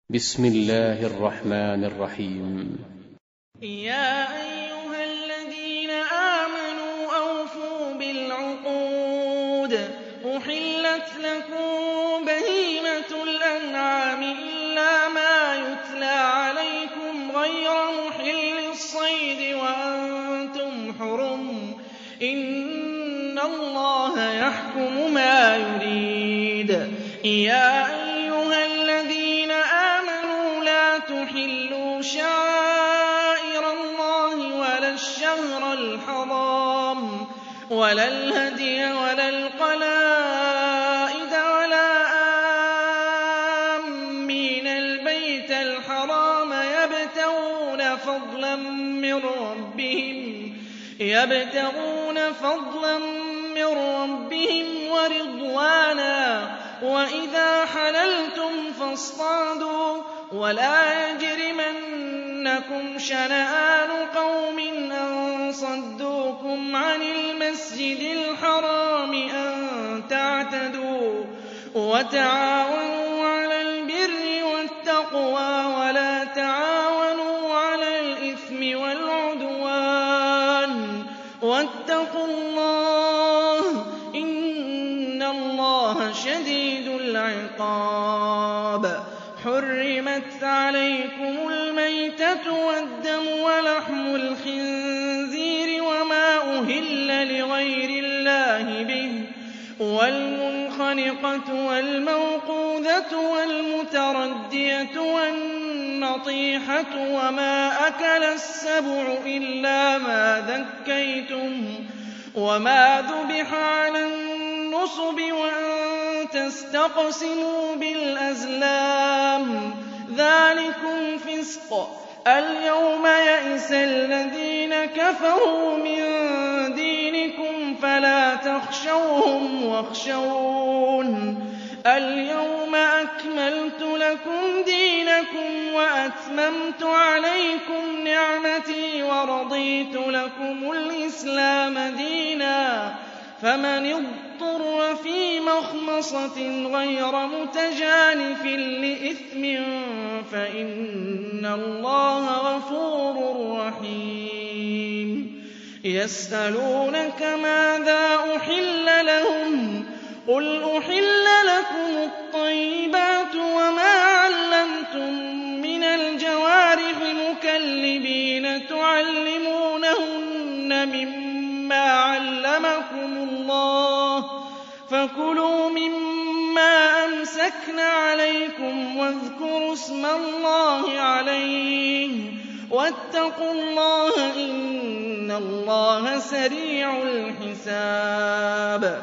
بسم الله الرحمن الرحيم. يا أيها الذين آمنوا أوفوا بالعقود أحلت لكم بهيمة الأنعام إلا ما يتلى عليكم غير محل الصيد وأنتم حرم إن الله يحكم ما يريد. يا أيها الذين آمنوا لا تحلوا شعائر الله ولا الشهر الحرام ولا الهدي ولا القلائد ولا آمين البيت الحرام يبتغون فضلا من ربهم ورضوانا وإذا حللتم فاصطادوا ولا يجرمنكم شنآن قوم أن صدوكم عن المسجد الحرام أن تعتدوا وتعاونوا على البر والتقوى ولا تعاونوا على الإثم والعدوان واتقوا الله إن الله شديد العقاب. حرمت عليكم الميتة والدم ولحم الخنزير وما أهل لغير الله به والمنخنقة والموقوذة والمتردية والنطيحة وما أكل السبع إلا ما ذكيتم وما ذبح على النصب وأن تستقسموا بالأزلام ذلكم فسق. اليوم يئس الذين كفروا من دينكم فلا تخشوهم واخشون اليوم أكملت لكم دينكم وأتممت عليكم نعمتي ورضيت لكم الإسلام دينا فمن اضطر في مخمصة غير متجانف لإثم فإن الله غفور رحيم. يسألونك ماذا أحل لهم قل أحل لكم الطيبات وما علمتم من الجوارح مكلبين تعلمونهن مما علمكم الله فكلوا مما أمسكن عليكم واذكروا اسم الله عليه واتقوا الله إن الله سريع الحساب.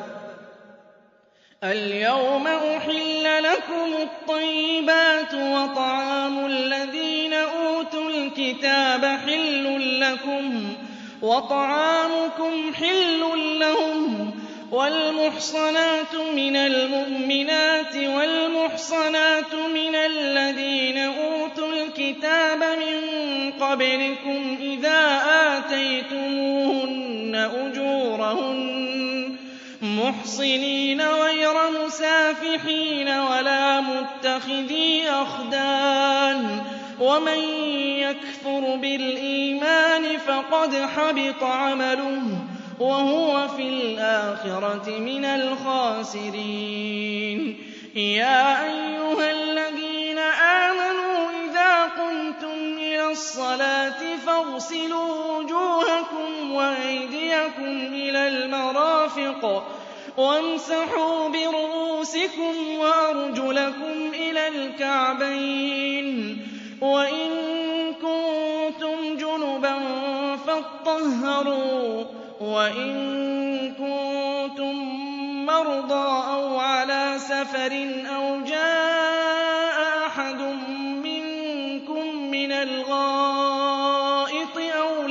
اليوم أحل لكم الطيبات وطعام الذين أوتوا الكتاب حل لكم وطعامكم حل لهم والمحصنات من المؤمنات والمحصنات من الذين أوتوا الكتاب من قبلكم إذا آتيتموهن أجورهن محصنين غير مسافحين ولا متخذي أخدان ومن يكفر بالإيمان فقد حبط عمله وهو في الآخرة من الخاسرين. يا أيها الذين آمنوا إذا قمتم إلى الصلاة فاغسلوا وجوهكم وأيديكم إلى المرافق وامسحوا برؤوسكم وأرجلكم إلى الكعبين وإن كنتم جنبا فاطهروا وإن كنتم مرضى أو على سفر أو جاء أحد منكم من الغائط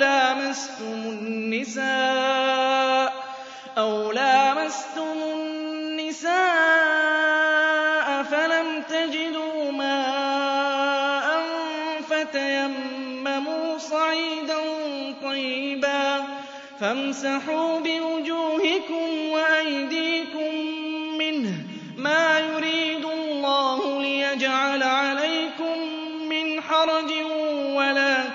أو لامستم النساء فلم تجدوا ماء فتيمموا صعيدا طيبا فامسحوا بوجوهكم وأيديكم منه ما يريد الله ليجعل عليكم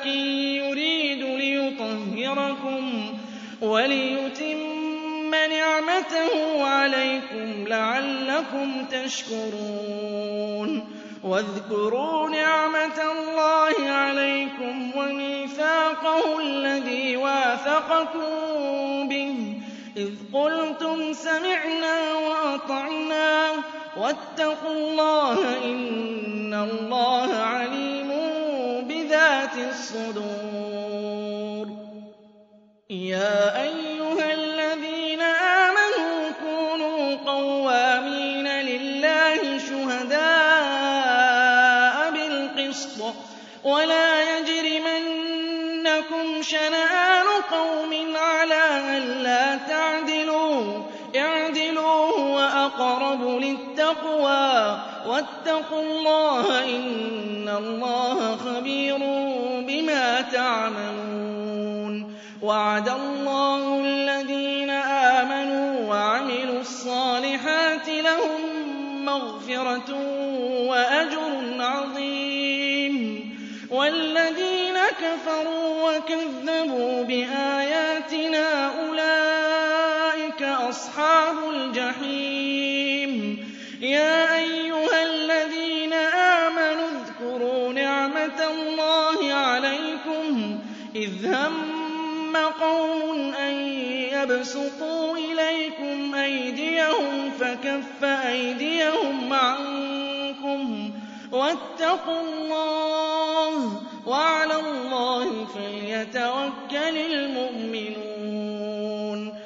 يُرِيدُ لِيُطَهِّرَكُمْ وَلِيُتِمَّ نِعْمَتَهُ عَلَيْكُمْ لَعَلَّكُمْ تَشْكُرُونَ وَاذْكُرُوا نِعْمَةَ اللَّهِ عَلَيْكُمْ وَمِيثَاقَهُ الَّذِي وَاثَقَكُم بِهِ إِذْ قُلْتُمْ سَمِعْنَا وَأَطَعْنَا وَاتَّقُوا اللَّهَ ۖ إِنَّ اللَّهَ عَلِيمٌ بِذَاتِ الصُّدُورِ يَا أَيُّهَا الَّذِينَ آمَنُوا كُونُوا قَوَّامِينَ لِلَّهِ شُهَدَاءَ بِالْقِسْطِ ۖ وَلَا يَجْرِمَنَّكُمْ شَنَآنُ قَوْمٍ عَلَىٰ أَلَّا تَعْدِلُوا اعْدِلُوا هُوَ أَقْرَبُ لِلتَّقْوَىٰ ۖ وَاتَّقُوا اللَّهَ ۖ إِنَّ اللَّهَ خَبِيرٌ بِمَا تَعْمَلُونَ وَعَدَ اللَّهُ الَّذِينَ آمَنُوا وَعَمِلُوا الصَّالِحَاتِ لَهُم مَّغْفِرَةٌ وَأَجْرٌ عَظِيمٌ وَالَّذِينَ كَفَرُوا وَكَذَّبُوا بِآيَاتِنَا أُولَٰئِكَ أَصْحَابُ الْجَحِيمِ يَا أَيُّهَا الَّذِينَ آمَنُوا اذْكُرُوا نِعْمَةَ اللَّهِ عَلَيْكُمْ إِذْ هَمَّ قَوْمٌ أَن يَبْسُطُوا إِلَيْكُمْ أَيْدِيَهُمْ فَكَفَّ أَيْدِيَهُمْ عَنكُمْ وَاتَّقُوا اللَّهَ ۚ وَعَلَى اللَّهِ فَلْيَتَوَكَّلِ الْمُؤْمِنُونَ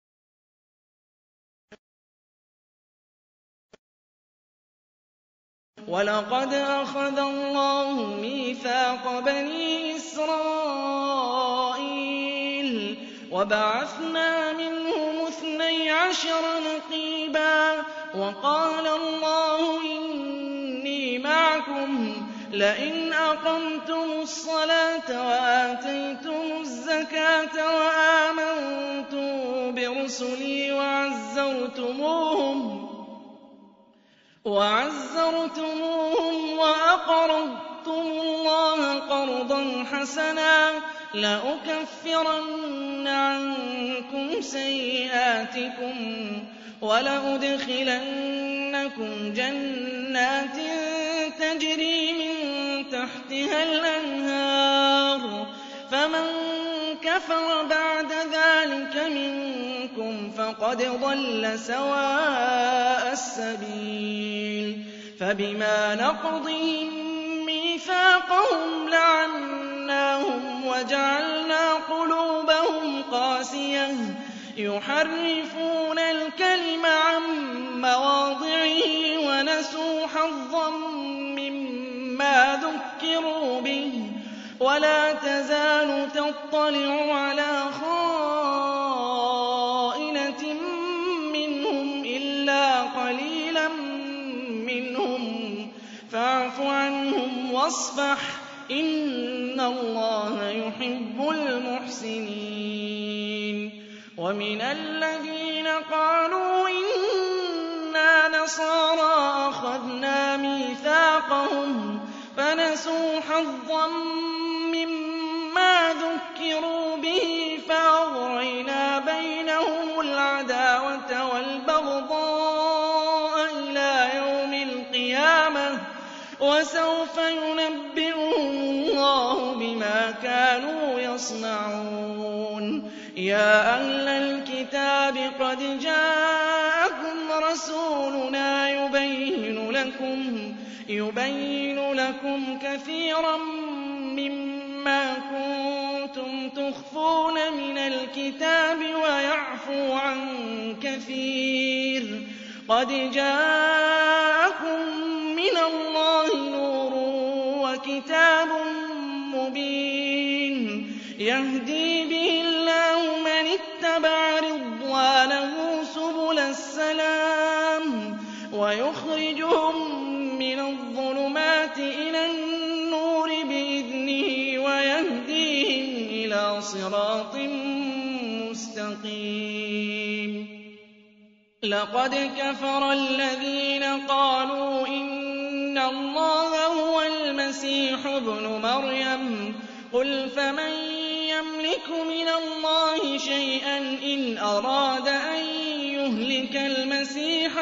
وَلَقَدْ أَخَذَ اللَّهُ مِيثَاقَ بَنِي إِسْرَائِيلَ وَبَعَثْنَا مِنْهُمُ 12 نَقِيبًا وَقَالَ اللَّهُ إِنِّي مَعَكُمْ لَئِنْ أَقَمْتُمُ الصَّلَاةَ وَآتَيْتُمُ الزَّكَاةَ وَآمَنتُم بِرُسُلِي وَعَزَّرْتُمُوهُمْ وَأَقْرَضْتُمُ اللَّهَ قَرْضًا حَسَنًا لَّأُكَفِّرَنَّ عَنكُمْ سَيِّئَاتِكُمْ وَلَأُدْخِلَنَّكُمْ جَنَّاتٍ تَجْرِي مِن تَحْتِهَا الْأَنْهَارُ فَمَن كَفَرَ بَعْدَ ذَٰلِكَ مِنكُمْ فَقَدْ ضَلَّ سَوَاءَ السَّبِيلِ فَبِمَا نَقْضِهِم مِّيثَاقَهُمْ لَعَنَّاهُمْ وَجَعَلْنَا قُلُوبَهُمْ قَاسِيَةً يُحَرِّفُونَ الْكَلِمَ عَن مَّوَاضِعِهِ وَنَسُوا حَظًّا مِّمَّا ذُكِّرُوا بِهِ وَلَا تَزَالُ تَطَّلِعُ عَلَىٰ خَائِنَةٍ مِّنْهُمْ إِلَّا قَلِيلًا مِّنْهُمْ فَاعْفُ عَنْهُمْ وَاصْفَحْ ۚ إِنَّ اللَّهَ يُحِبُّ الْمُحْسِنِينَ وَمِنَ الَّذِينَ قَالُوا إِنَّا نَصَارَىٰ أَخَذْنَا مِيثَاقَهُمْ فَنَسُوا حَظًّا مِّمَّا ذُكِّرُوا بِهِ فَأَغْرَيْنَا بَيْنَهُمُ الْعَدَاوَةَ وَالْبَغْضَاءَ إِلَىٰ يَوْمِ الْقِيَامَةِ ۚ وَسَوْفَ يُنَبِّئُهُمُ اللَّهُ بِمَا كَانُوا يَصْنَعُونَ يَا أَهْلَ الْكِتَابِ قَدْ جَاءَكُمْ رَسُولُنَا يُبَيِّنُ لَكُمْ كَثِيرًا مِّمَّا كُنتُمْ تُخْفُونَ مِنَ الْكِتَابِ وَيَعْفُو عَن كَثِيرٍ ۚ قَدْ جَاءَكُم مِّنَ اللَّهِ نُورٌ وَكِتَابٌ مُّبِينٌ يَهْدِي بِهِ اللَّهُ مَنِ اتَّبَعَ رِضْوَانَهُ سُبُلَ السَّلَامِ وَيُخْرِجُهُم مِّنَ الظُّلُمَاتِ إِلَى النُّورِ بِإِذْنِهِ وَيَهْدِيهِمْ إِلَىٰ صِرَاطٍ مُّسْتَقِيمٍ لَقَدْ كَفَرَ الَّذِينَ قَالُوا إِنَّ اللَّهَ هُوَ الْمَسِيحُ ابْنُ مَرْيَمَ قُلْ فَمَن يَمْلِكُ مِنَ اللَّهِ شَيْئًا إِنْ أَرَادَ أَن يُهْلِكَ الْمَسِيحَ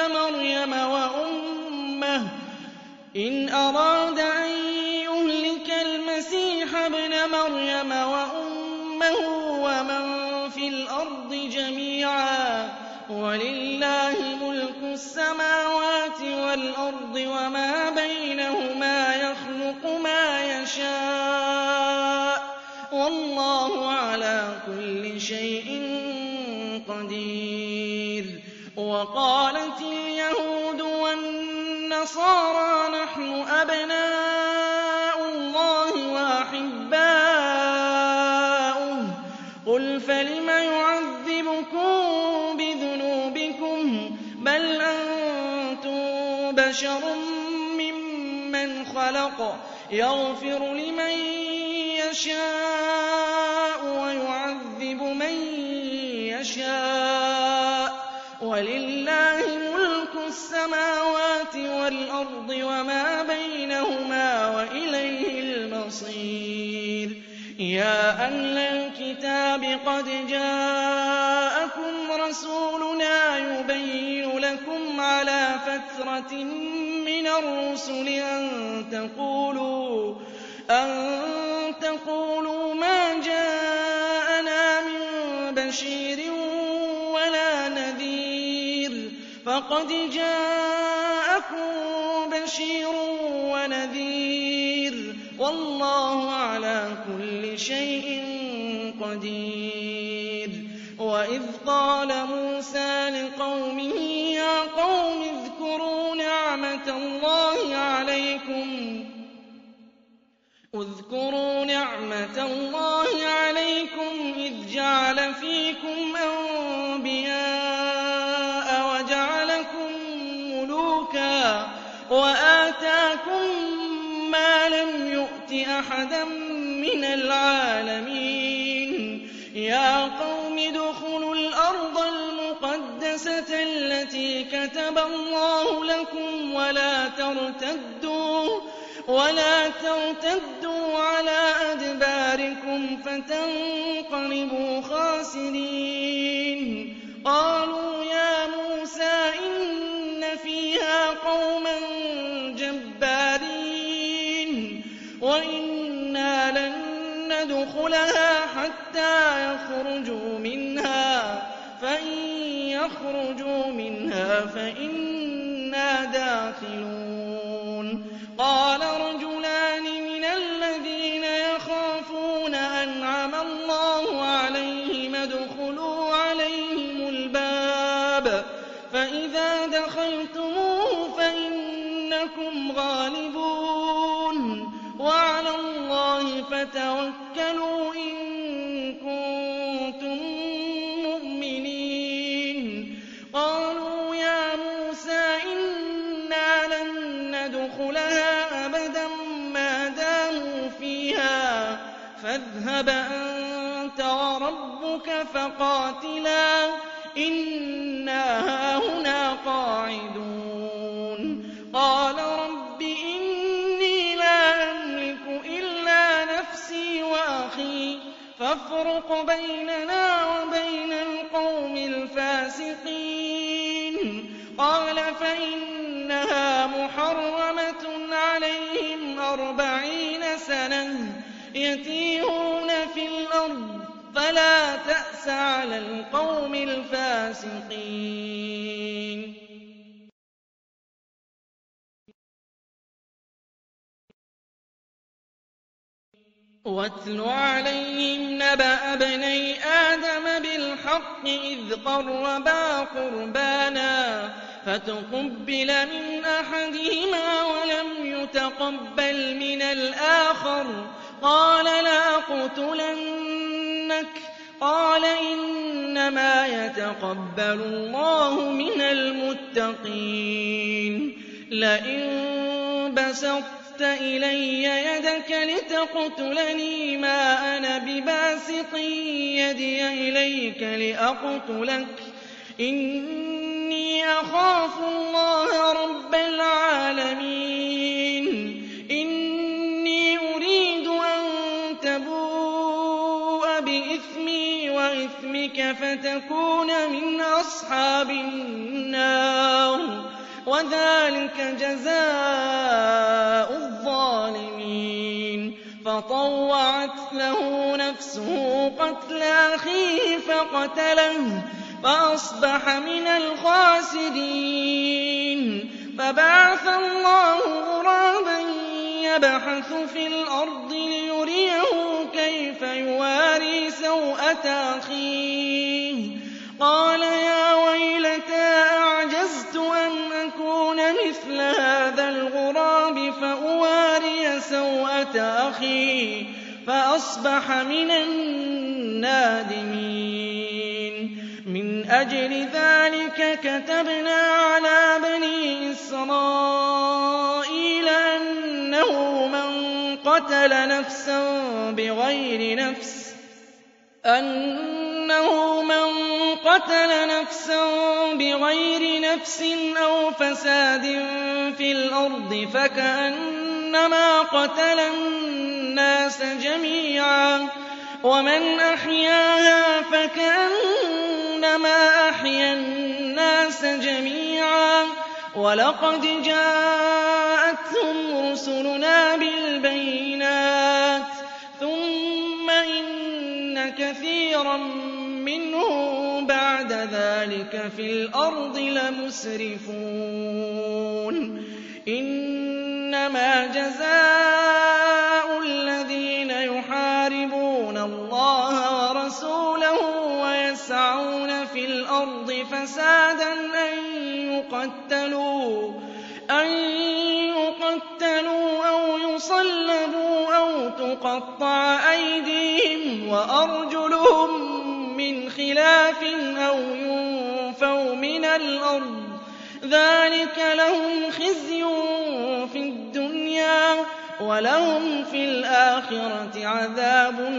ابْنَ مَرْيَمَ وَأُمَّهُ وَمَن فِي الْأَرْضِ جَمِيعًا ۗ وَلِلَّهِ مُلْكُ السَّمَاوَاتِ وَالْأَرْضِ وَمَا بَيْنَهُمَا ۖ يَخْلُقُ مَا يَشَاءُ ۚ وَاللَّهُ عَلَىٰ كُلِّ شَيْءٍ قَدِيرٌ. وَقَالَتِ الْيَهُودُ وَالنَّصَارَىٰ نَحْنُ أَبْنَاءُ اللَّهِ وَأَحِبَّاؤُهُ ۚ قُلْ فَلِمَ يُعَذِّبُكُم بِذُنُوبِكُم ۖ بَلْ أَنتُم بَشَرٌ مِّمَّنْ خَلَقَ ۚ يَغْفِرُ لِمَن يَشَاءُ وَيُعَذِّبُ مَن يَشَاءُ ۚ وَلِلَّهِ مُلْكُ السَّمَاوَاتِ وَالْأَرْضِ وَمَا بَيْنَهُمَا ۖ وَإِلَيْهِ الْمَصِيرُ. يَا أَهْلَ الْكِتَابِ قَدْ جَاءَكُمْ رَسُولُنَا يُبَيِّنُ لَكُمْ عَلَىٰ فَتْرَةٍ مِّنَ الرُّسُلِ أَن تَقُولُوا مَا جَاءَنَا مِن بَشِيرٍ وَلَا نَذِيرٍ ۖ فَقَدْ جَاءَكُم بَشِيرٌ وَنَذِيرٌ ۗ وَاللَّهُ عَلَىٰ كُلِّ شَيْءٍ قَدِيرٌ. وَإِذْ قَالَ مُوسَىٰ لِقَوْمِهِ يَا قَوْمِ اذْكُرُوا نِعْمَةَ اللَّهِ عَلَيْكُمْ إِذْ جَعَلَ فِيكُمْ أَنبِيَاءَ وَجَعَلَكُم مُّلُوكًا وَآتَاكُم مَّا لَمْ يُؤْتِ أَحَدًا مِّنَ الْعَالَمِينَ. يَا قَوْمِ ادْخُلُوا الْأَرْضَ الْمُقَدَّسَةَ الَّتِي كَتَبَ اللَّهُ لَكُمْ وَلَا تَرْتَدُّوا عَلَىٰ أَدْبَارِكُمْ فَتَنقَلِبُوا خَاسِرِينَ. قَالُوا يَا مُوسَىٰ إِنَّ فِيهَا قَوْمًا جَبَّارِينَ وَإِنَّا لَن نَّدْخُلَهَا حَتَّىٰ يَخْرُجُوا مِنْهَا ۖ فَإِن يَخْرُجُوا مِنْهَا فَإِنَّا دَاخِلُونَ. قَالَ رَجُلَانِ مِنَ الَّذِينَ يَخَافُونَ أَنْعَمَ اللَّهُ عَلَيْهِمُ ادْخُلُوا عَلَيْهِمُ الْبَابَ فَإِذَا دَخَلْتُمُوهُ فَإِنَّكُمْ غَالِبُونَ، وَعَلَى اللَّهِ فَتَوَكَّلُوا إِن كُنتُم مُّؤْمِنِينَ. قَالُوا يَا مُوسَىٰ إِنَّا لَن نَّدْخُلَهَا أَبَدًا مَّا دَامُوا فِيهَا فَاذْهَبْ أَنتَ وَرَبُّكَ فَقَاتِلَا إِنَّا هَاهُنَا قَاعِدُونَ. قَالَ رَبِّ إِنِّي لَا أَمْلِكُ إِلَّا نَفْسِي وَأَخِي فَافْرُقْ بَيْنَنَا وَبَيْنَ الْقَوْمِ الْفَاسِقِينَ. قَالَ فَإِنَّهَا مُحَرَّمَةٌ عَلَيْهِمْ 40 سَنَةً يَتِيهُونَ فِي الْأَرْضِ فَلَا تَأْسَ عَلَى الْقَوْمِ الْفَاسِقِينَ. وَاتْلُ عَلَيْهِمْ نَبَأَ ابْنَيْ آدَمَ بِالْحَقِّ إِذْ قَرَّبَا قُرْبَانًا فَتُقُبِّلَ مِنْ أَحَدِهِمَا وَلَمْ يُتَقَبَّلْ مِنَ الْآخَرِ قَالَ لَأَقْتُلَنَّكَ. قَالَ إِنَّمَا يَتَقَبَّلُ اللَّهُ مِنَ الْمُتَّقِينَ. لَئِن بَسَطتَ إِلَيَّ يَدَكَ لِتَقْتُلَنِي مَا أَنَا بِبَاسِطٍ يَدِيَ إِلَيْكَ لِأَقْتُلَكَ إِنِّي أَخَافُ اللَّهَ رَبَّ الْعَالَمِينَ. إِنِّي أُرِيدُ أَن بإثمي وإثمك فتكون من أصحاب النار وذلك جزاء الظالمين فطوعت له نفسه قتل أخيه فقتله فأصبح من الخاسرين فبعث الله غرابا يبحث في الأرض ليريه كيف يواري سوءة أخيه قال يا ويلتى أعجزت أن أكون مثل هذا الغراب فأواري سوءة أخي فأصبح من النادمين من أجل ذلك كتبنا على بني إسرائيل أنه من قتل نفسا بغير نفس أو فساد في الأرض فكأنما قتل الناس جميعا ومن أحياها فكأنما أحيا الناس جميعا ولقد جاءتهم رسلنا بالبينات ثم إن كثيرا منهم بعد ذلك في الأرض لمسرفون إنما جزاء الذين يحاربون الله ورسوله ويسعون في الأرض فسادا أن يقتلوا أو يصلبوا أو تقطع أيديهم وأرجلهم من خلاف أو ينفوا من الأرض ذلك لهم خزي في الدنيا ولهم في الآخرة عذاب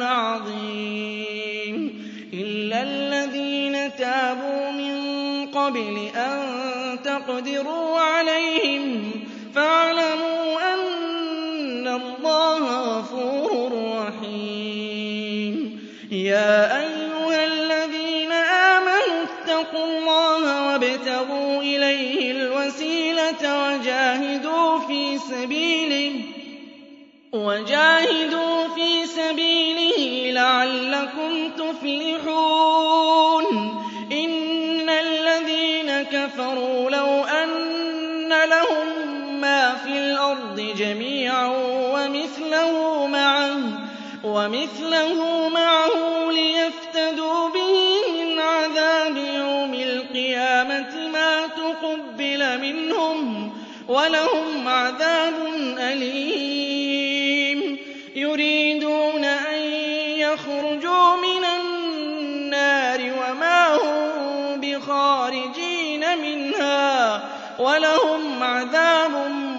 عظيم إلا الذين تابوا من قبل أن تقدروا عليهم فاعلموا أن الله غفور رحيم يا أيها الذين آمنوا اتقوا الله وابتغوا إليه الوسيلة وجاهدوا في سبيله لعلكم تفلحون إن الذين كفروا لو أن لهم ما في الأرض جميعا ومثله معه ليفتدوا به من عذاب يوم القيامة ما تقبل منهم ولهم عذاب أليم يريدون أن يخرجوا من النار وما هم بخارجين منها ولهم عذاب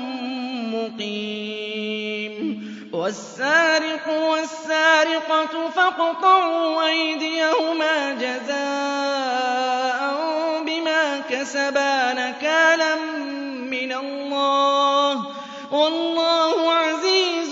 مقيم والسارق والسارقة فاقطعوا أيديهما جزاء بما كسبا نكالا من الله والله عزيز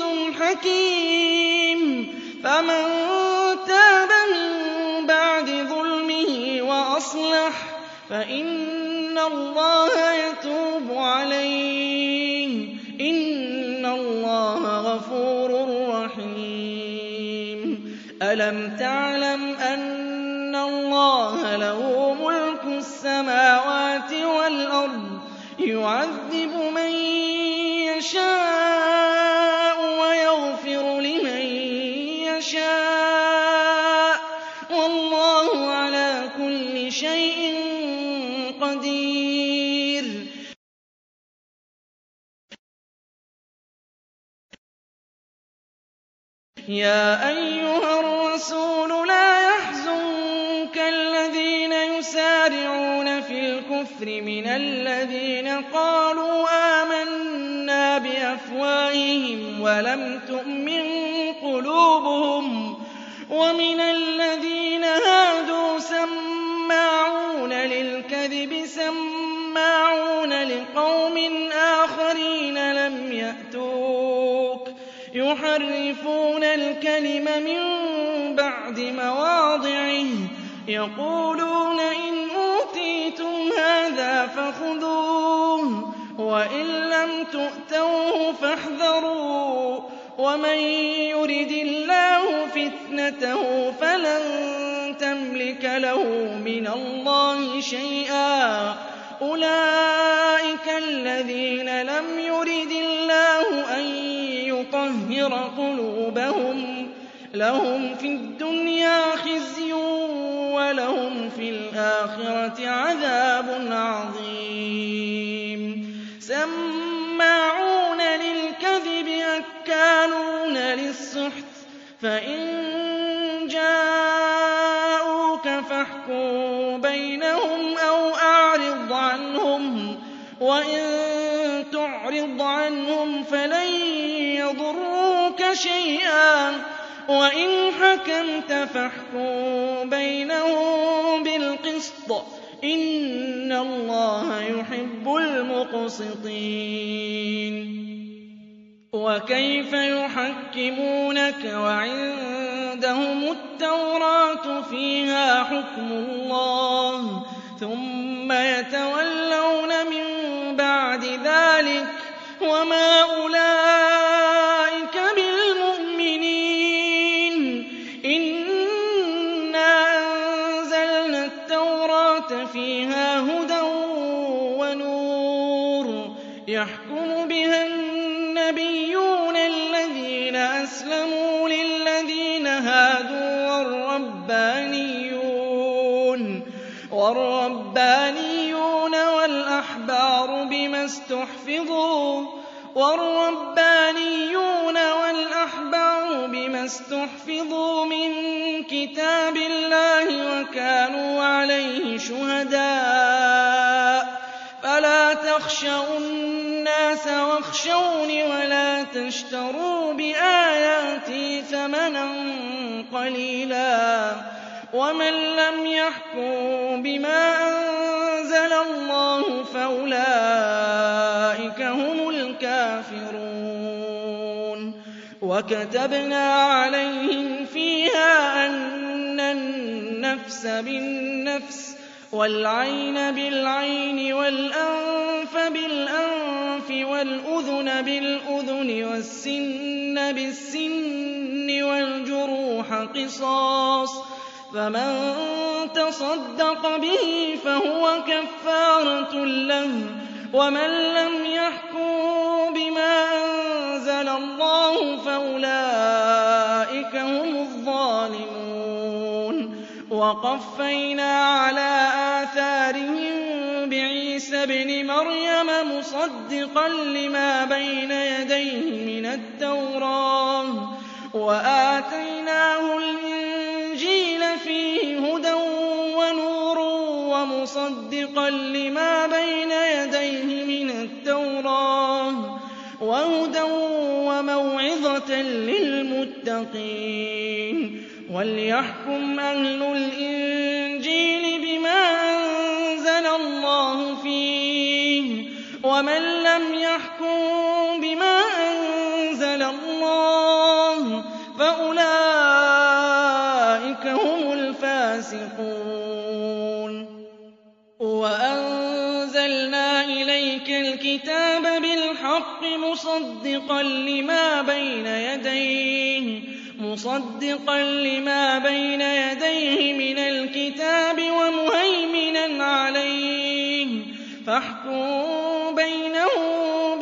حكيم فمن تاب من بعد ظلمه وأصلح فإن الله يتوب عليه إن الله غفور رحيم ألم تعلم أن الله له ملك السماوات والأرض يعذب من يشاء ويغفر لمن يشاء والله على كل شيء قدير يا أيها الرسول لا يحزنك الذين يسارعون في الكفر من الذين قالوا آمنا بأفواههم ولم تؤمن قلوبهم ومن الذين هادوا سماعون للكذب سماعون لقوم آخرين لم يأتوك يحرفون الكلم من بعد مواضعه يقولون إن أوتيتم هذا فخذوه وإن لم تؤتوه فاحذروا ومن يرد الله فتنته فلن تملك له من الله شيئا أولئك الذين لم يرد الله أن يطهر قلوبهم لهم في الدنيا خزي ولهم في الآخرة عذاب عظيم سماعون للكذب أكالون للسحت فإن جاءوك فاحكم بينهم أو أعرض عنهم وإن تعرض عنهم فلن يضروك شيئا وإن حكمت فاحكم بينهم بالقسط إن الله يحب المقسطين وكيف يحكمونك وعندهم التوراة فيها حكم الله ثم يتولون من بعد ذلك وما أولئك بالمؤمنين إنا أنزلنا التوراة فيها هدى ونور يحكم بها النبيون الذين أسلموا للذين هادوا والربانيون والأحبار بما استحفظوا من كتاب الله وكانوا عليه شهداء فلا تخشوا الناس واخشوني ولا تشتروا بآياتي ثمنا قليلا ومن لم يحكم بما أنزل الله فأولئك هم الكافرون وكتبنا عليهم فيها أن النفس بالنفس والعين بالعين والأنف بالأنف والأذن بالأذن والسن بالسن والجروح قصاص فمن تصدق به فهو كفارة له ومن لم يحكم بما أنزل الله فأولئك هم الظالمون وقفينا على آثارهم بعيسى ابن مريم مصدقا لما بين يديه من التوراة وآتيناه الإنجيل فيه هدى ونور ومصدقا لما بين يديه من التوراة وهدى وموعظة للمتقين وليحكم أهل الإنجيل بما أنزل الله فيه ومن لم يحكم بما أنزل الله فأولئك هم الفاسقون وأنزلنا إليك الكتاب بالحق مصدقا لما بين يديه من الكتاب ومهيمنا عليه فاحكم بينهم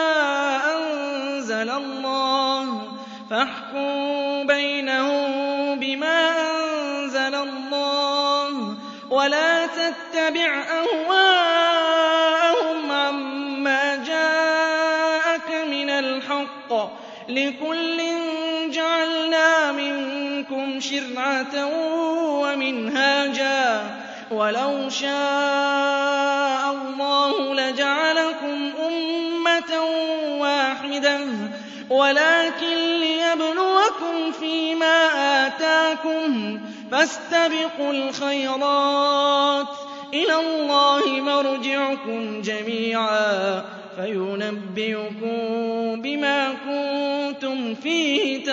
بما أنزل الله ولا تتبع أهواءهم عما جاءك من الحق لكل جعلنا منكم شرعة ومنهاجا ولو شاء الله لجعلكم أمة واحدة ولكن ليبلوكم فيما آتاكم فاستبقوا الخيرات إلى الله مرجعكم جميعا فينبئكم بما كنتم فيه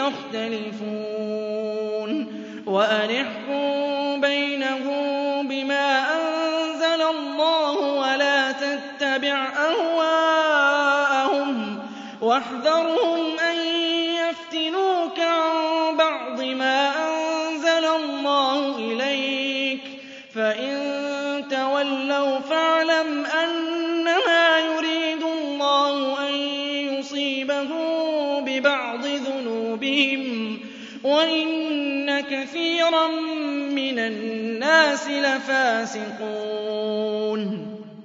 تختلفون وأن احكم بينهم بما أنزل الله ولا تتبع أهواءهم واحذرهم أن يفتنوك عن بعض ما أنزل الله إليك فإن تولوا فاعلم أنما يريد الله أن يصيبهم ببعض ذنوبهم وإن كثيرا من الناس لفاسقون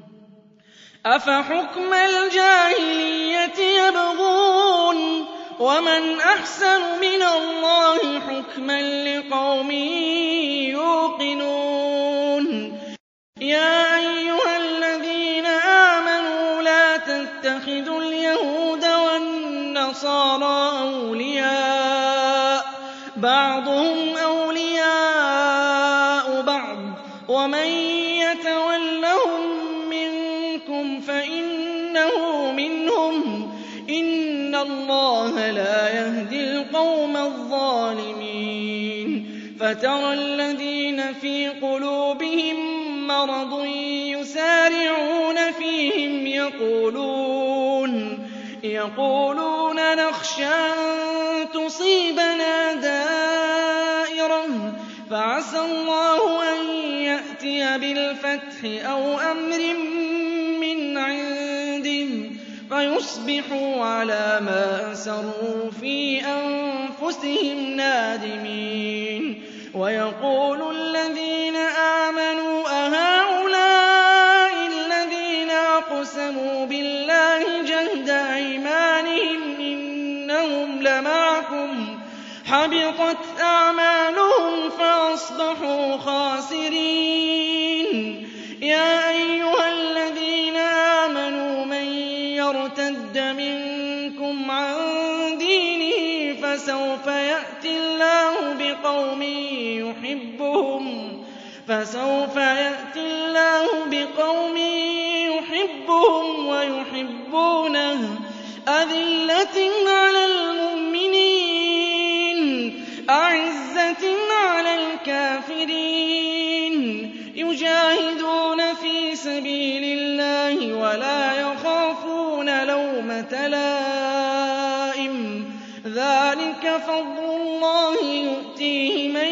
أفحكم الجاهلية يبغون ومن أحسن من الله حكما لقوم يوقنون يا أيها الذين آمنوا لا تتخذوا اليهود والنصارى أولياء بعضهم أولياء بعض ومن يتولهم منكم فإنه منهم إن الله لا يهدي القوم الظالمين فترى الذين في قلوبهم مرض يسارعون فيهم يقولون نخشى أن تصيبنا دائرة فعسى الله أن يأتي بالفتح أو أمر من عنده فيصبحوا على ما أسروا في أنفسهم نادمين ويقول الذين آمنوا أهؤلاء الذين أقسموا بالله جهد أيمانهم إنهم لمعكم حبطت أعمالهم فأصبحوا خاسرين يا أيها الذين آمنوا من يرتد منكم عن دينه فسوف يأتي الله بقوم يحبهم ويحبونه أذلة على المؤمنين أعزة على الكافرين يجاهدون في سبيل الله ولا يخافون لومة لائم ذلك فضل الله يؤتيه من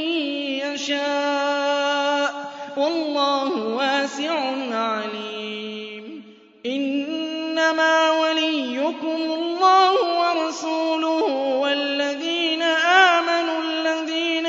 يشاء والله واسع عليم إنما وليكم الله ورسوله والذين آمنوا الذين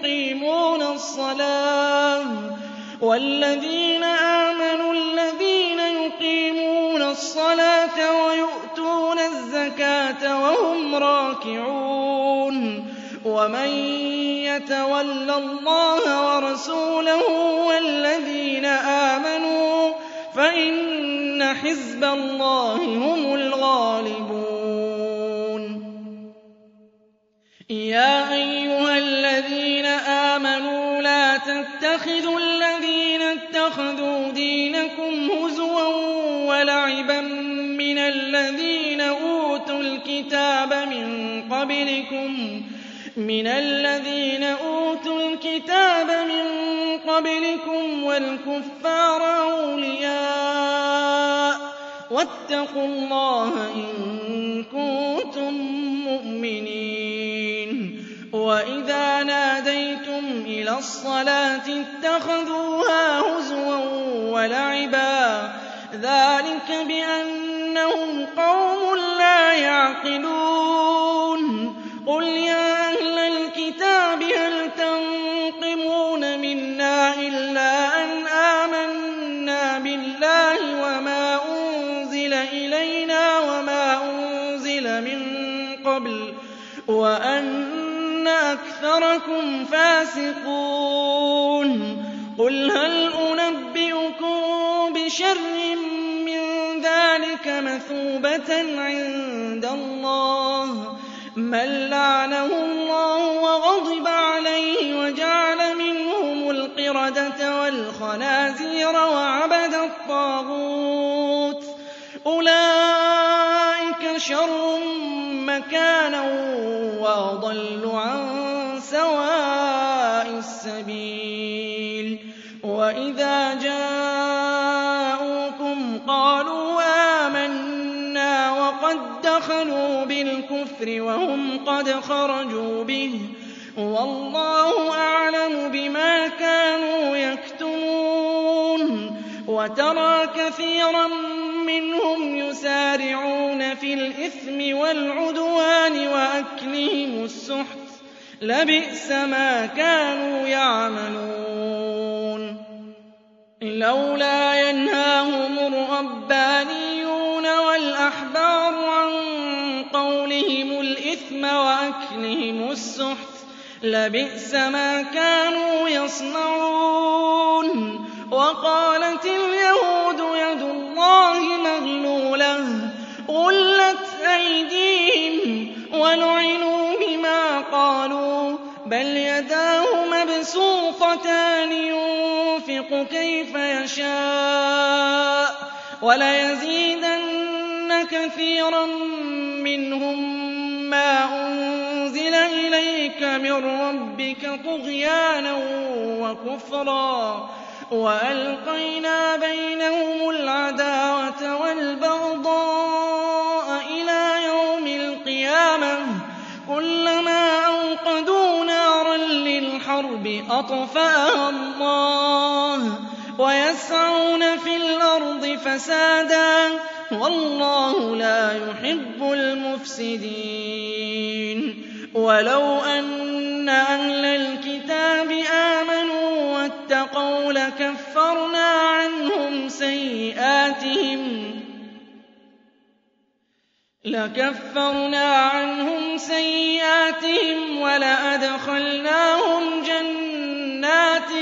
يقيمون الصلاة ويؤتون الزكاة وهم راكعون ومن يتول الله ورسوله والذين آمنوا فإن حزب الله هم الغالبون يا أيها الذين آمنوا لا تتخذوا الذين اتخذوا دينكم هزوا ولعبا من الذين أوتوا الكتاب من قبلكم والكفار أولياء واتقوا الله إن كنتم مؤمنين وإذا ناديتم إلى الصلاة اتخذوها هزوا ولعبا ذلك بأنهم قوم لا يعقلون قل يا أهل الكتاب هل تنقمون منا إلا أن آمنا بالله وما أنزل إلينا وما أنزل من قبل وأن أكثركم فاسقون قل هل أنبئكم بشر من ذلك مثوبة عند الله من لعنه الله وغضب عليه وجعل منهم القردة والخنازير وعبد الطاغوت أولئك شَرٌّ مَّكَانًا وَأَضَلُّ عَن سَوَاءِ السَّبِيلِ وَإِذَا جَاءُوكُمْ قَالُوا آمَنَّا وَقَد دَّخَلُوا بِالْكُفْرِ وَهُمْ قَدْ خَرَجُوا بِهِ وَاللَّهُ أَعْلَمُ بِمَا كَانُوا يَكْتُمُونَ وَتَرَىٰ كَثِيرًا مِّنْهُمْ يُسَارِعُونَ فِي الْإِثْمِ وَالْعُدْوَانِ وَأَكْلِهِمُ السُّحْتَ ۚ لَبِئْسَ مَا كَانُوا يَعْمَلُونَ لَوْلَا يَنْهَاهُمُ الرَّبَّانِيُّونَ وَالْأَحْبَارُ عَن قَوْلِهِمُ الْإِثْمَ وَأَكْلِهِمُ السُّحْتَ ۚ لَبِئْسَ ما كانوا يصنعون وقالت اليهود يد الله مغلولة غلت أيديهم ولعنوا بما قالوا بل يداه مبسوطتان ينفق كيف يشاء وليزيدن كثيرا منهم ما أنزل إليك من ربك طغيانا وكفرا وألقينا بينهم العداوة والبغضاء إلى يوم القيامة كلما أوقدوا نارا للحرب أطفأها الله ويسعون في الأرض فسادا والله لا يحب المفسدين ولو أن أهل الكتاب آمنوا واتقوا لكفرنا عنهم سيئاتهم ولأدخلناهم جنات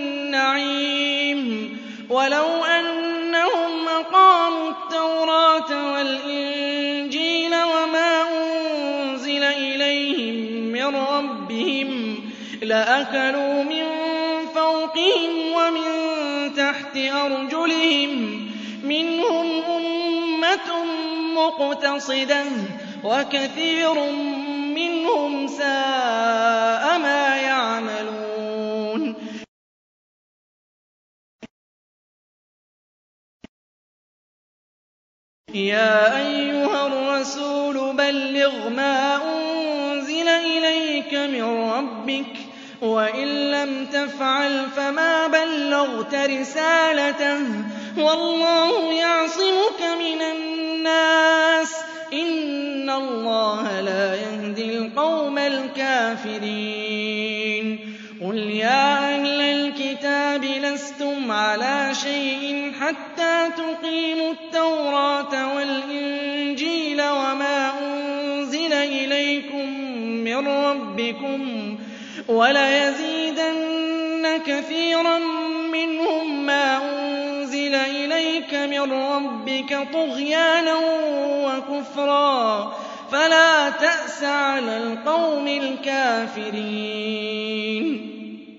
النعيم ولو أنهم أقاموا التوراة والإنجيل وما أنزل إليهم من ربهم لأكلوا من فوقهم ومن تحت أرجلهم منهم أمة مقتصدة وكثير منهم ساء ما يعملون يا أيها الرسول بلغ ما أنزل إليك من ربك وإن لم تفعل فما بلغت رسالته والله يعصمك من الناس إن الله لا يهدي القوم الكافرين قل يا أهل الكتاب لستم على شيء حتى تقيموا التوراة والإنجيل وما أنزل إليكم من ربكم وليزيدن كثيرا منهم ما أنزل إليك من ربك طغيانا وكفرا فلا تأس على القوم الكافرين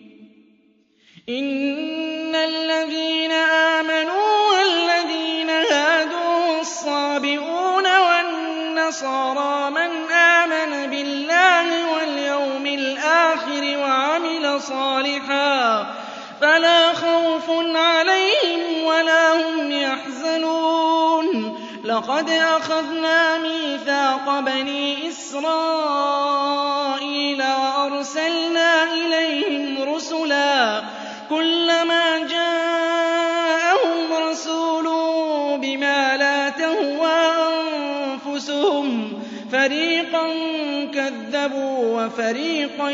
إن الذين آمنوا والذين هادوا والصابئون والنصارى من آمن بالله واليوم الآخر وعمل صالحا فلا خوف عليهم ولا هم يحزنون لقد أخذنا ميثاق بني إسرائيل وأرسلنا إليهم رسلا كلما جاءهم رسول بما لا تهوى أنفسهم فريقا كذبوا وفريقا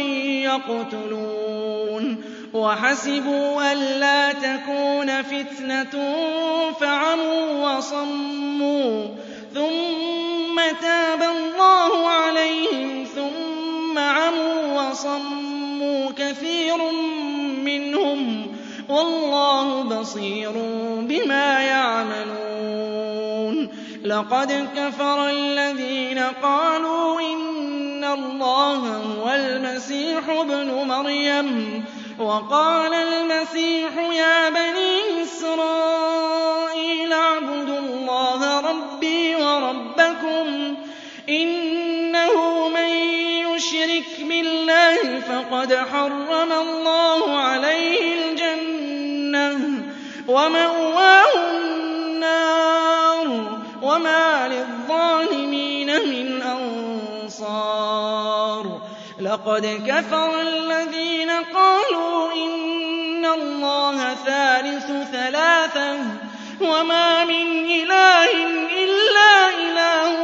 يقتلون وحسبوا ألا تكون فتنة فعموا وصموا ثم تاب الله عليهم ثم عموا وصموا كثير منهم والله بصير بما يعملون لقد كفر الذين قالوا إن الله هو المسيح ابن مريم وقال المسيح يا بني إسرائيل اعبدوا الله ربي وربكم إِنَّهُ مَن يُشْرِكْ بِاللَّهِ فَقَدْ حَرَّمَ اللَّهُ عَلَيْهِ الْجَنَّةَ وَمَأْوَاهُ النَّارُ وَمَا لِلظَّالِمِينَ مِنْ أَنصَارٍ لَقَدْ كَفَرَ الَّذِينَ قَالُوا إِنَّ اللَّهَ ثَالِثُ ثَلَاثَةٍ وَمَا مِنْ إِلَٰهٍ إِلَّا إِلَٰهٌ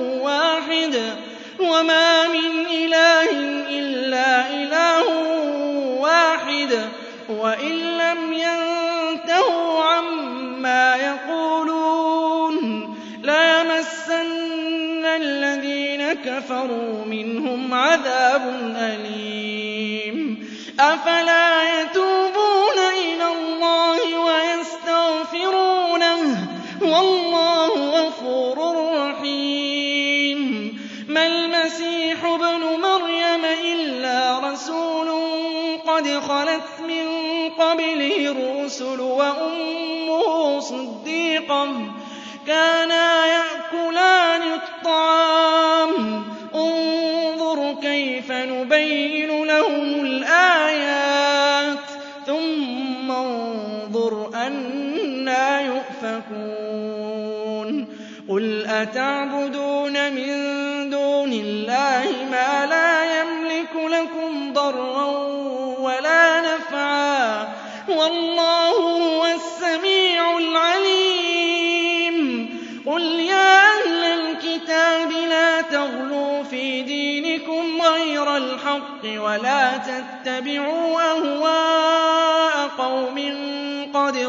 وَاحِدٌ وَإِن لَّمْ يَنتَهُوا عَمَّا يَقُولُونَ لَيَمَسَّنَّ الَّذِينَ كَفَرُوا مِنْهُمْ عَذَابٌ أَلِيمٌ أَفَلَا يَتُوبُونَ إِلَى اللَّهِ وَيَسْتَغْفِرُونَهُ وَاللَّهُ غَفُورٌ رَّحِيمٌ مَا الْمَسِيحُ ابْنُ مَرْيَمَ إِلَّا رَسُولٌ قَدْ خَلَتْ مِن قَبْلِهِ الرُّسُلُ وَأُمُّهُ صِدِّيقَةٌ كَانَا يَأْكُلَانِ الطَّعَامَ انظُرْ كَيْفَ نُبَيِّنُ لَهُمُ الْآيَاتِ ثُمَّ انظُرْ أَنَّىٰ يُؤْفَكُونَ قُلْ أَتَعْبُدُونَ مِن دُونِ اللَّهِ مَا لَا يَمْلِكُ لَكُمْ ضَرًّا وَلَا نَفْعًا وَاللَّهُ هُوَ السَّمِيعُ الْعَلِيمُ قُلْ يَا أَهْلَ الْكِتَابِ لَا تَغْلُوا فِي دِينِكُمْ غَيْرَ الْحَقِّ وَلَا تَتَّبِعُوا أَهْوَاءَ قَوْمٍ قَدْ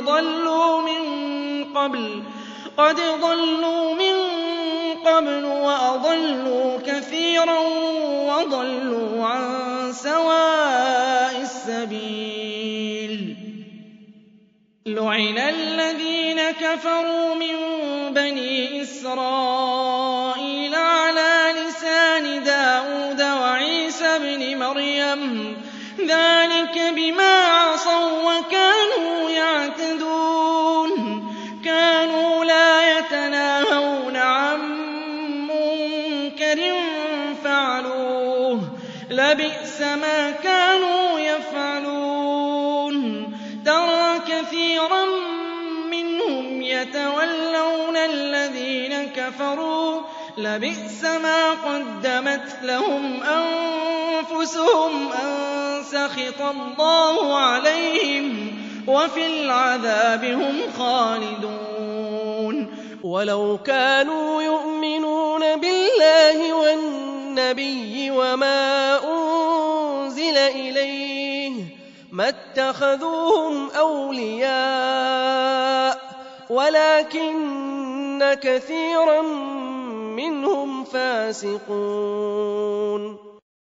ضَلُّوا مِن قَبْلُ وَأَضَلُّوا كَثِيرًا وَضَلُّوا عَن سَوَاءِ السَّبِيلِ لُعِنَ الَّذِينَ كَفَرُوا مِن بَنِي إِسْرَائِيلَ عَلَىٰ لِسَانِ دَاوُودَ وَعِيسَى ابْنِ مَرْيَمَ ذَٰلِكَ بِمَا عَصَوا وَّكَانُوا يَعْتَدُونَ كَانُوا لَا يَتَنَاهَوْنَ عَن مُّنكَرٍ فَعَلُوهُ لَبِئْسَ مَا كَانُوا يَفْعَلُونَ تَرَىٰ كَثِيرًا مِّنْهُمْ يَتَوَلَّوْنَ الَّذِينَ كَفَرُوا لَبِئْسَ مَا قَدَّمَتْ لَهُمْ أَنفُسُهُمْ أَن سَخِطَ اللَّهُ عَلَيْهِمْ وَفِي الْعَذَابِ هُمْ خَالِدُونَ وَلَوْ كَانُوا يُؤْمِنُونَ بِاللَّهِ وَالنَّبِيِّ وَمَا أُنزِلَ إِلَيْهِ مَا اتَّخَذُوهُمْ أَوْلِيَاءَ وَلَٰكِنَّ كَثِيرًا مِّنْهُمْ فَاسِقُونَ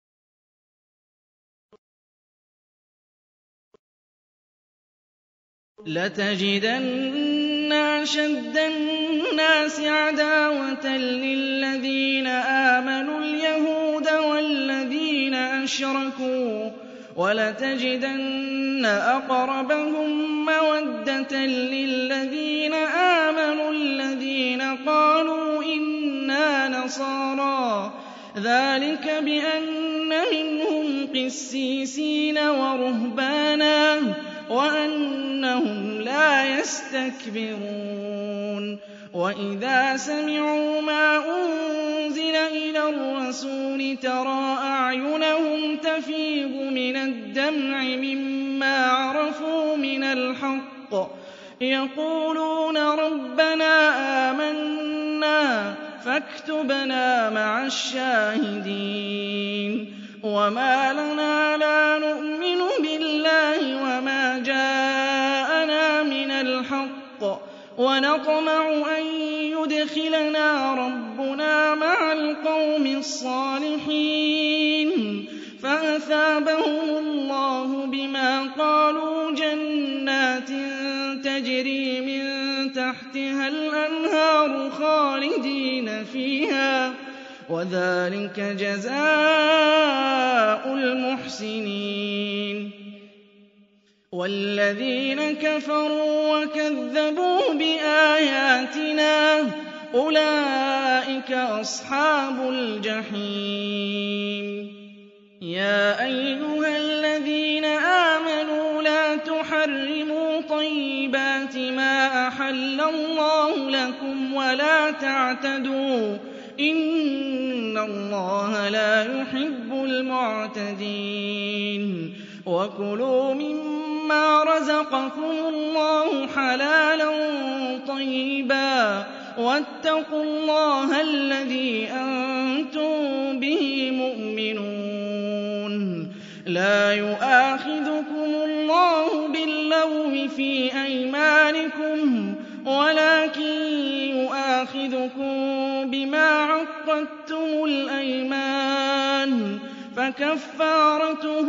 لَتَجِدَنَّ أَشَدَّ النَّاسِ عَدَاوَةً لِّلَّذِينَ آمَنُوا الْيَهُودَ وَالَّذِينَ أَشْرَكُوا وَلَتَجِدَنَّ أَقْرَبَهُم مَّوَدَّةً لِّلَّذِينَ آمَنُوا الَّذِينَ قَالُوا إِنَّا نَصَارَىٰ ذَٰلِكَ بِأَنَّ مِنْهُمْ قِسِّيسِينَ وَرُهْبَانًا وَأَنَّهُمْ لَا يَسْتَكْبِرُونَ وَإِذَا سَمِعُوا مَا أُنزِلَ إِلَى الرَّسُولِ تَرَىٰ أَعْيُنَهُمْ تَفِيضُ مِنَ الدَّمْعِ مِمَّا عَرَفُوا مِنَ الْحَقِّ يَقُولُونَ رَبَّنَا آمَنَّا فَاكْتُبْنَا مَعَ الشَّاهِدِينَ وَمَا لَنَا لَا نُؤْمِنُ بِاللَّهِ وَمَا جَاءَنَا مِنَ الْحَقِّ وَنَطْمَعُ أَن يُدْخِلَنَا رَبُّنَا مَعَ الْقَوْمِ الصَّالِحِينَ فَأَثَابَهُمُ اللَّهُ بِمَا قَالُوا جَنَّاتٍ تَجْرِي مِن تَحْتِهَا الْأَنْهَارُ خَالِدِينَ فِيهَا وَذَٰلِكَ جَزَاءُ الْمُحْسِنِينَ وَالَّذِينَ كَفَرُوا وَكَذَّبُوا بِآيَاتِنَا أُولَٰئِكَ أَصْحَابُ الْجَحِيمِ يَا أَيُّهَا الَّذِينَ آمَنُوا لَا تُحَرِّمُوا طَيِّبَاتِ مَا أَحَلَّ اللَّهُ لَكُمْ وَلَا تَعْتَدُوا ۚ إِنَّ اللَّهَ لَا يُحِبُّ الْمُعْتَدِينَ وَكُلُوا مِمَّا رَزَقَكُمُ اللَّهُ حَلَالًا طَيِّبًا وَاتَّقُوا اللَّهَ الَّذِي أَنتُم بِهِ مُؤْمِنُونَ لَا يُؤَاخِذُكُمُ اللَّهُ بِاللَّغْوِ فِي أَيْمَانِكُمْ وَلَٰكِن يُؤَاخِذُكُم بِمَا عَقَّدتُّمُ الْأَيْمَانَ فَكَفَّارَتُهُ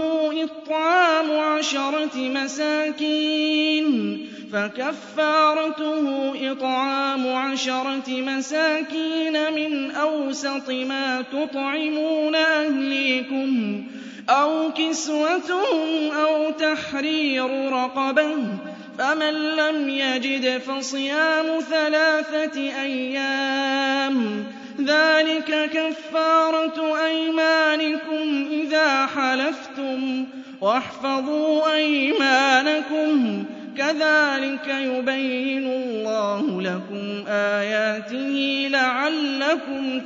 إطْعَامُ عَشَرَةِ مَسَاكِينَ مِنْ أَوْسَطِ مَا تُطْعِمُونَ أَهْلِيكُمْ أَوْ كِسْوَتُهُمْ أَوْ تَحْرِيرُ رَقَبَةٍ ۖ فَمَن لَّمْ يَجِدْ فَصِيَامُ 3 أيام ۚ ذَٰلِكَ كَفَّارَةُ أَيْمَانِكُمْ إِذَا حَلَفْتُمْ ۚ وَاحْفَظُوا أَيْمَانَكُمْ ۚ كَذَٰلِكَ يُبَيِّنُ اللَّهُ لَكُمْ آيَاتِهِ لَعَلَّكُمْ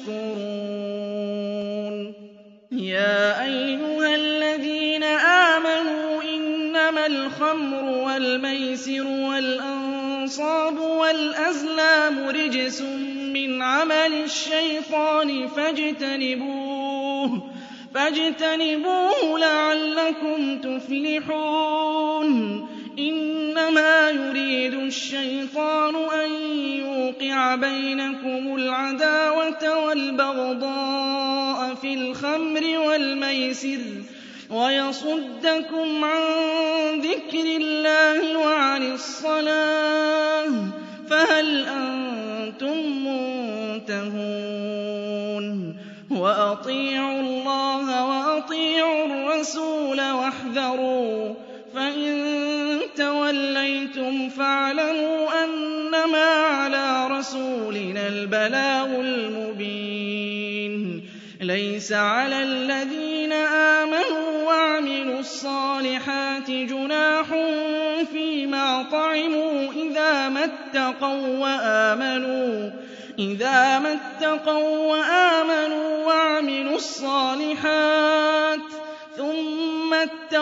تَشْكُرُونَ يَا أَيُّهَا الَّذِينَ آمَنُوا إِنَّمَا الْخَمْرُ وَالْمَيْسِرُ وَالْأَنصَابُ وَالْأَزْلَامُ رِجْسٌ مِّنْ عَمَلِ الشَّيْطَانِ فاجتنبوه لَعَلَّكُمْ تُفْلِحُونَ إِنَّمَا يُرِيدُ الشَّيْطَانُ أَن يُوقِعَ بَيْنَكُمُ الْعَدَاوَةَ وَالْبَغْضَاءَ فِي الْخَمْرِ وَالْمَيْسِرِ وَيَصُدَّكُمْ عَن ذِكْرِ اللَّهِ وَعَنِ الصَّلَاةِ ۖ فَهَلْ أَنتُم مُّنتَهُونَ وَأَطِيعُوا اللَّهَ وَأَطِيعُوا الرَّسُولَ وَاحْذَرُوا ۚ فَإِن تَوَلَّيْتُمْ فَاعْلَمُوا أَنَّمَا عَلَىٰ رَسُولِنَا الْبَلَاغُ الْمُبِينُ لَيْسَ عَلَى الَّذِينَ آمَنُوا وَعَمِلُوا الصَّالِحَاتِ جُنَاحٌ فِيمَا طَعِمُوا إِذَا مَا اتَّقَوا وَّآمَنُوا وَعَمِلُوا الصَّالِحَاتِ ثُمَّ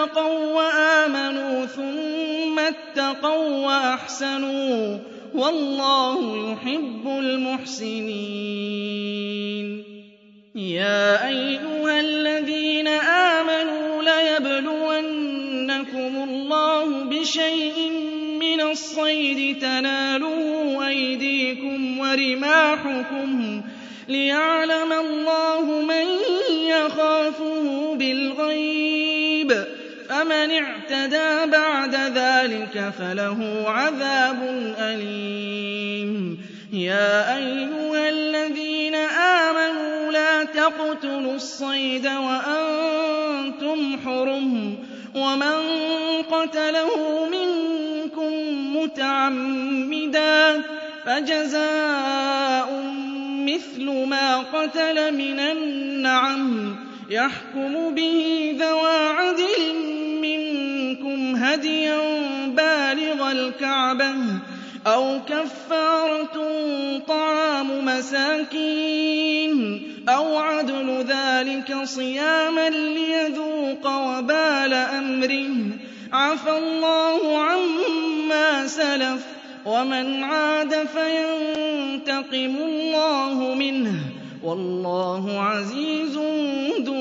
اتَّقَوا وَّأَحْسَنُوا ۗ وَاللَّهُ يُحِبُّ الْمُحْسِنِينَ يَا أَيُّهَا الَّذِينَ آمَنُوا لَيَبْلُوَنَّكُمُ اللَّهُ بِشَيْءٍ مِّنَ الصَّيْدِ تَنَالُهُ أَيْدِيكُمْ وَرِمَاحُكُمْ لِيَعْلَمَ اللَّهُ مَن يَخَافُهُ بِالْغَيْبِ ۚ فَمَنِ اعْتَدَىٰ بَعْدَ ذَٰلِكَ فَلَهُ عَذَابٌ أَلِيمٌ يَا أَيُّهَا الَّذِينَ آمَنُوا لَا تَقْتُلُوا الصَّيْدَ وَأَنتُمْ حُرُمٌ ۚ وَمَن قَتَلَهُ مِنكُم مُّتَعَمِّدًا فَجَزَاءٌ مِّثْلُ مَا قَتَلَ مِنَ النَّعَمِ يَحْكُمُ بِهِ ذَوَا عَدْلٍ مِّنكُمْ هَدْيًا بَالِغَ الْكَعْبَةِ أَوْ كَفَّارَةٌ طَعَامُ مَسَاكِينَ أَوْ عَدْلُ ذَٰلِكَ صِيَامًا لِّيَذُوقَ وَبَالَ أَمْرِهِ ۗ عَفَا اللَّهُ عَمَّا سَلَفَ ۚ وَمَنْ عَادَ فَيَنتَقِمُ اللَّهُ مِنْهُ ۗ وَاللَّهُ عَزِيزٌ ذُو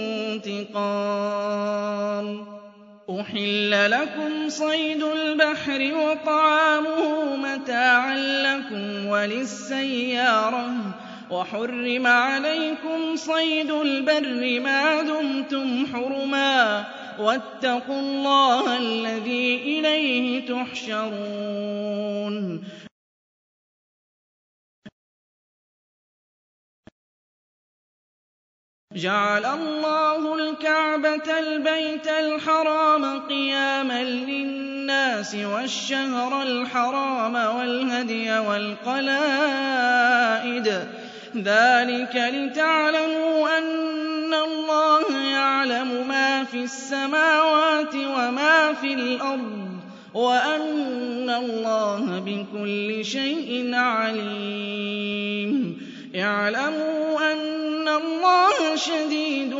انتِقَامٍ أُحِلَّ لَكُمْ صَيْدُ الْبَحْرِ وَطَعَامُهُ مَتَاعًا لَّكُمْ وَلِلسَّيَّارَةِ ۖ وَحُرِّمَ عَلَيْكُمْ صَيْدُ الْبَرِّ مَا دُمْتُمْ حُرُمًا ۗ وَاتَّقُوا اللَّهَ الَّذِي إِلَيْهِ تُحْشَرُونَ جعل الله الكعبة البيت الحرام قياما للناس والشهر الحرام والهدي والقلائد ذلك لتعلموا أن الله يعلم ما في السماوات وما في الأرض وأن الله بكل شيء عليم اعلموا أن الله شديد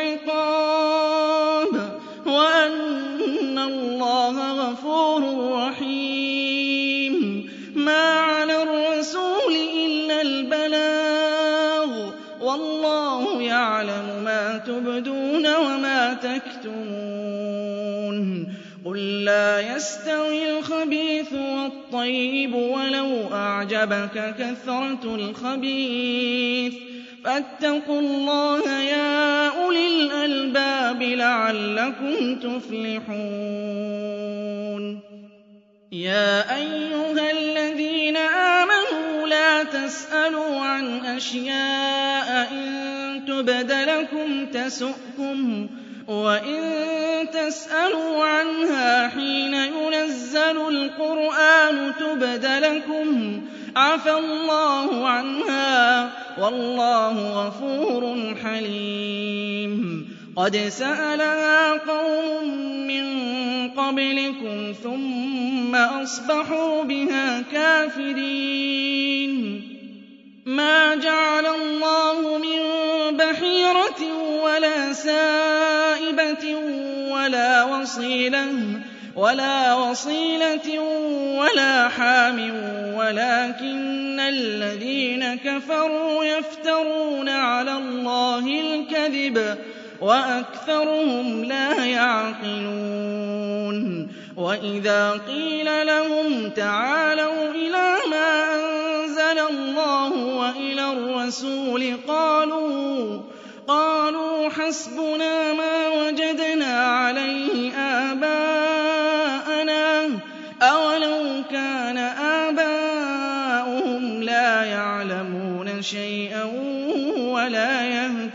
العقاب وأن الله غفور رحيم ما على الرسول إلا البلاغ والله يعلم ما تبدون وما تكتمون قل لا يستوي الخبيث والطيب ولو أعجبك كثرة الخبيث فاتقوا الله يا أولي الألباب لعلكم تفلحون يا أيها الذين آمنوا لا تسألوا عن أشياء إن تبد لكم تسؤكم وإن تسألوا عنها حين ينزل القرآن تبد لكم عفى الله عنها والله غفور حليم قد سألها قوم من قبلكم ثم أصبحوا بها كافرين ما جعل الله من بحيرة ولا سائبة ولا وصيلة ولا حام ولكن الذين كفروا يفترون على الله الكذب وأكثرهم لا يعقلون وإذا قيل لهم تعالوا إلى ما أنزل الله وإلى الرسول قالوا حسبنا ما وجدنا عليه آباءنا أولو كان آباؤهم لا يعلمون شيئا ولا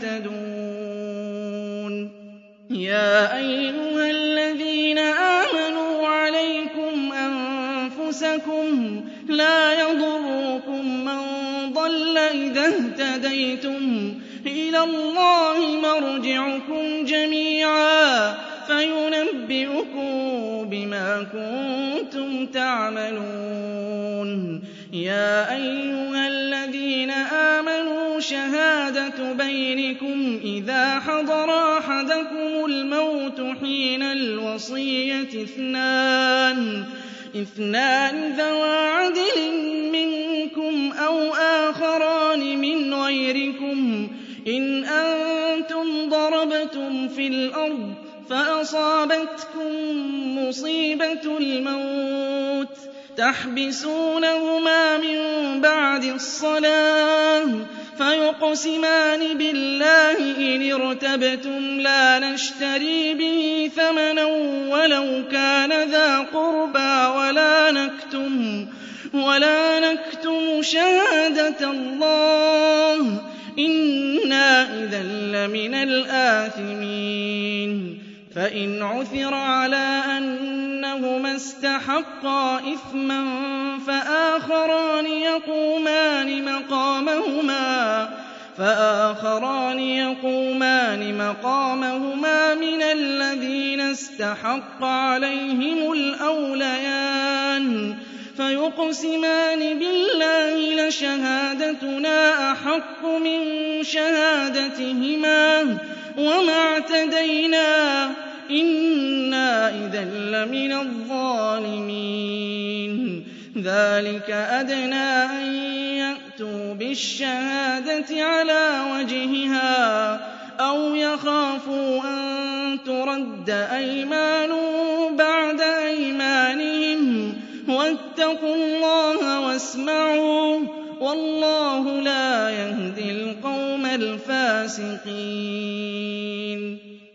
يهتدون يا أيها الذين آمنوا عليكم أنفسكم لا يضركم من ضل إذا اهتديتم إلى الله مرجعكم جميعا فينبئكم بما كنتم تعملون يا أيها الذين آمنوا شهادة بينكم إذا حضر أحدكم الموت حين الوصية اثنان ذوى عدل منكم أو آخران من غيركم إن أنتم ضربتم في الأرض فأصابتكم مصيبة الموت تحبسونهما من بعد الصلاة فيقسمان بالله إن ارتبتم لا نشتري به ثمنا ولو كان ذا قربى ولا نكتم شهادة الله إنا إذا لمن الآثمين فإن عثر على أنهما استحقا إثما فآخران يقومان مقامهما من الذين استحق عليهم الأوليان فيقسمان بالله لشهادتنا أحق من شهادتهما وما اعتدينا إنا إذا لمن الظالمين ذلك أدنى أن يأتوا بالشهادة على وجهها أو يخافوا أن ترد أيمان بعد أيمانهم واتقوا الله واسمعوا والله لا يهدي القوم الفاسقين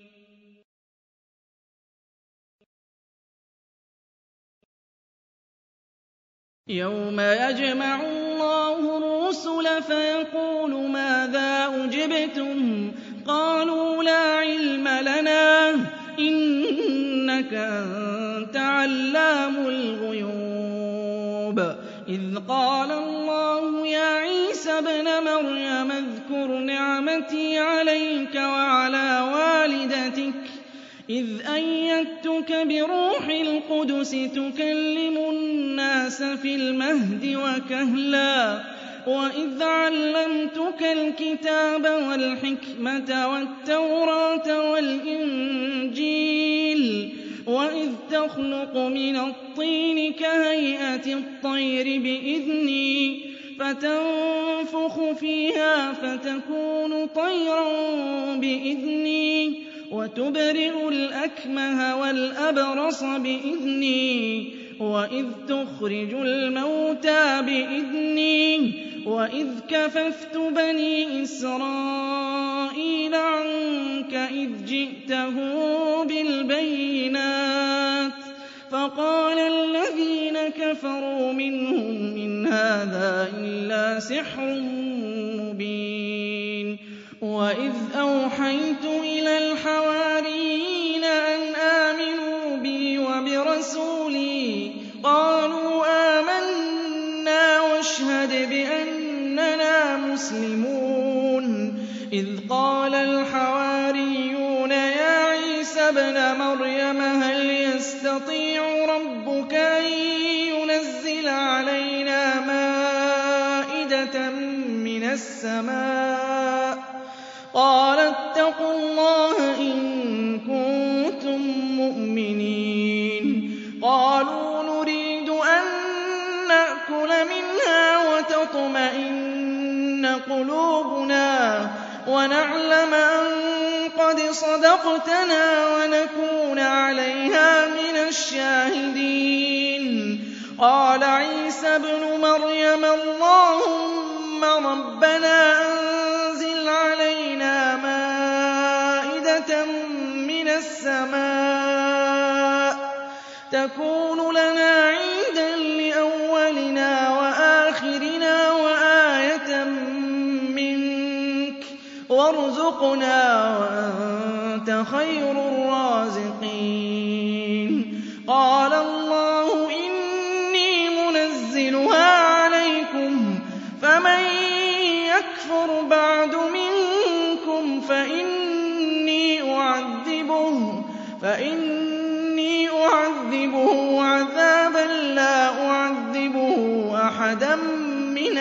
يوم يجمع الله الرسل فيقول ماذا أجبتم قالوا لا علم لنا إنك أنت علام الغيوب إذ قال الله يا عيسى ابن مريم اذكر نعمتي عليك وعلى والدتك إذ أيدتك بروح القدس تكلم الناس في المهد وكهلا وإذ علمتك الكتاب والحكمة والتوراة والإنجيل وإذ تخلق من الطين كهيئة الطير بإذني فتنفخ فيها فتكون طيرا بإذني وتبرئ الأكمه والأبرص بإذني وإذ تخرج الموتى بإذني وإذ كففت بني إسرائيل عنك إذ جئتهم بالبينات فقال الذين كفروا منهم إن هذا إلا سحر مبين وإذ أوحيت إلى الحواريين أن آمنوا بي وبرسولي قالوا آمنا واشهد بأننا مسلمون إذ قال الحواريون يا عيسى ابن مريم هل يستطيع ربك أن ينزل علينا مائدة من السماء قال اتقوا الله إن كنتم مؤمنين قالوا نريد أن نأكل منها وتطمئن قلوبنا ونعلم أن قد صدقتنا ونكون عليها من الشاهدين قال عيسى ابن مريم اللهم ربنا أنزل علينا مائدة من السماء تكون لنا عيدا لأولنا وآخرنا وآية منك وارزقنا وأنت خير الرازقين قال الله إني منزلها عليكم فمن يكفر بعد منكم فإني أعذبه عذابا لا أعذبه أحدا من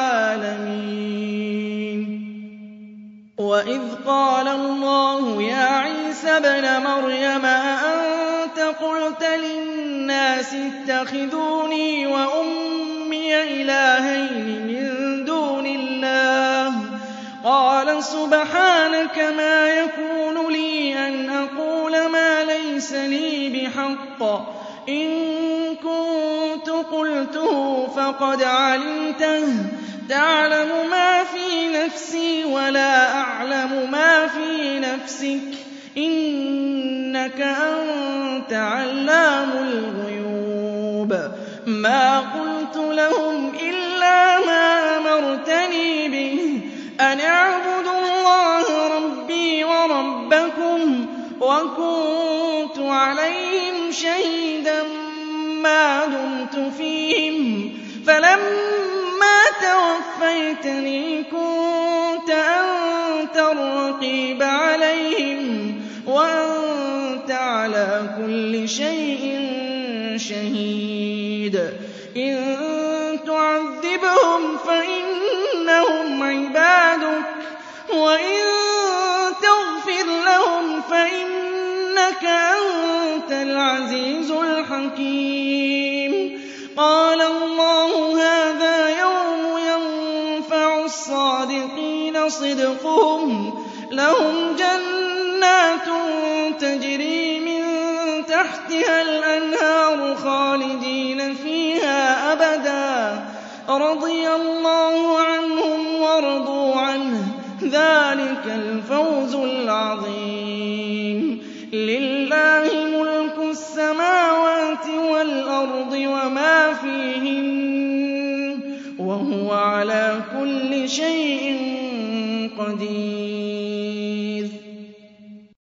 العالمين وإذ قال الله يا عيسى ابن مريم أأنت قلت للناس اتخذوني وأمي إلهين من دون الله قال سبحانك ما يكون لي أن أقول ما ليس لي بحق إن كنت قلته فقد علمته تعلم ما في نفسي ولا أعلم ما في نفسك إنك أنت علام الغيوب ما قلت لهم إلا ما أمرتني به أن اعبدوا الله ربي وربكم وكنت عليهم شهيدا ما دمت فيهم فلما توفيتني كنت أنت الرقيب عليهم وأنت على كل شيء شهيد إن تعذبهم فإنهم عبادك وإن تغفر لهم فإنك أنت العزيز الحكيم قال الله هذا يوم ينفع الصادقين صدقهم لهم جنات تجري من تحتها الأنهار خالدين فيها أبدا رضي الله عنهم ورضوا عنه ذلك الفوز العظيم لله ملك السماوات والأرض وما فيهن وهو على كل شيء قدير